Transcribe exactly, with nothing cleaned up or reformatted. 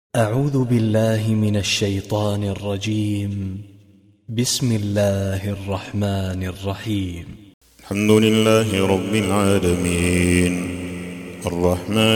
أعوذ بالله من الشيطان الرجيم. بسم الله الرحمن الرحيم. الحمد لله رب العالمين الرحمن